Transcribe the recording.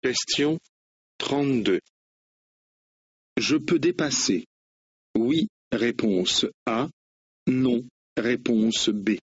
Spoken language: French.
Question 32. Je peux dépasser. Oui, réponse A. Non, réponse B.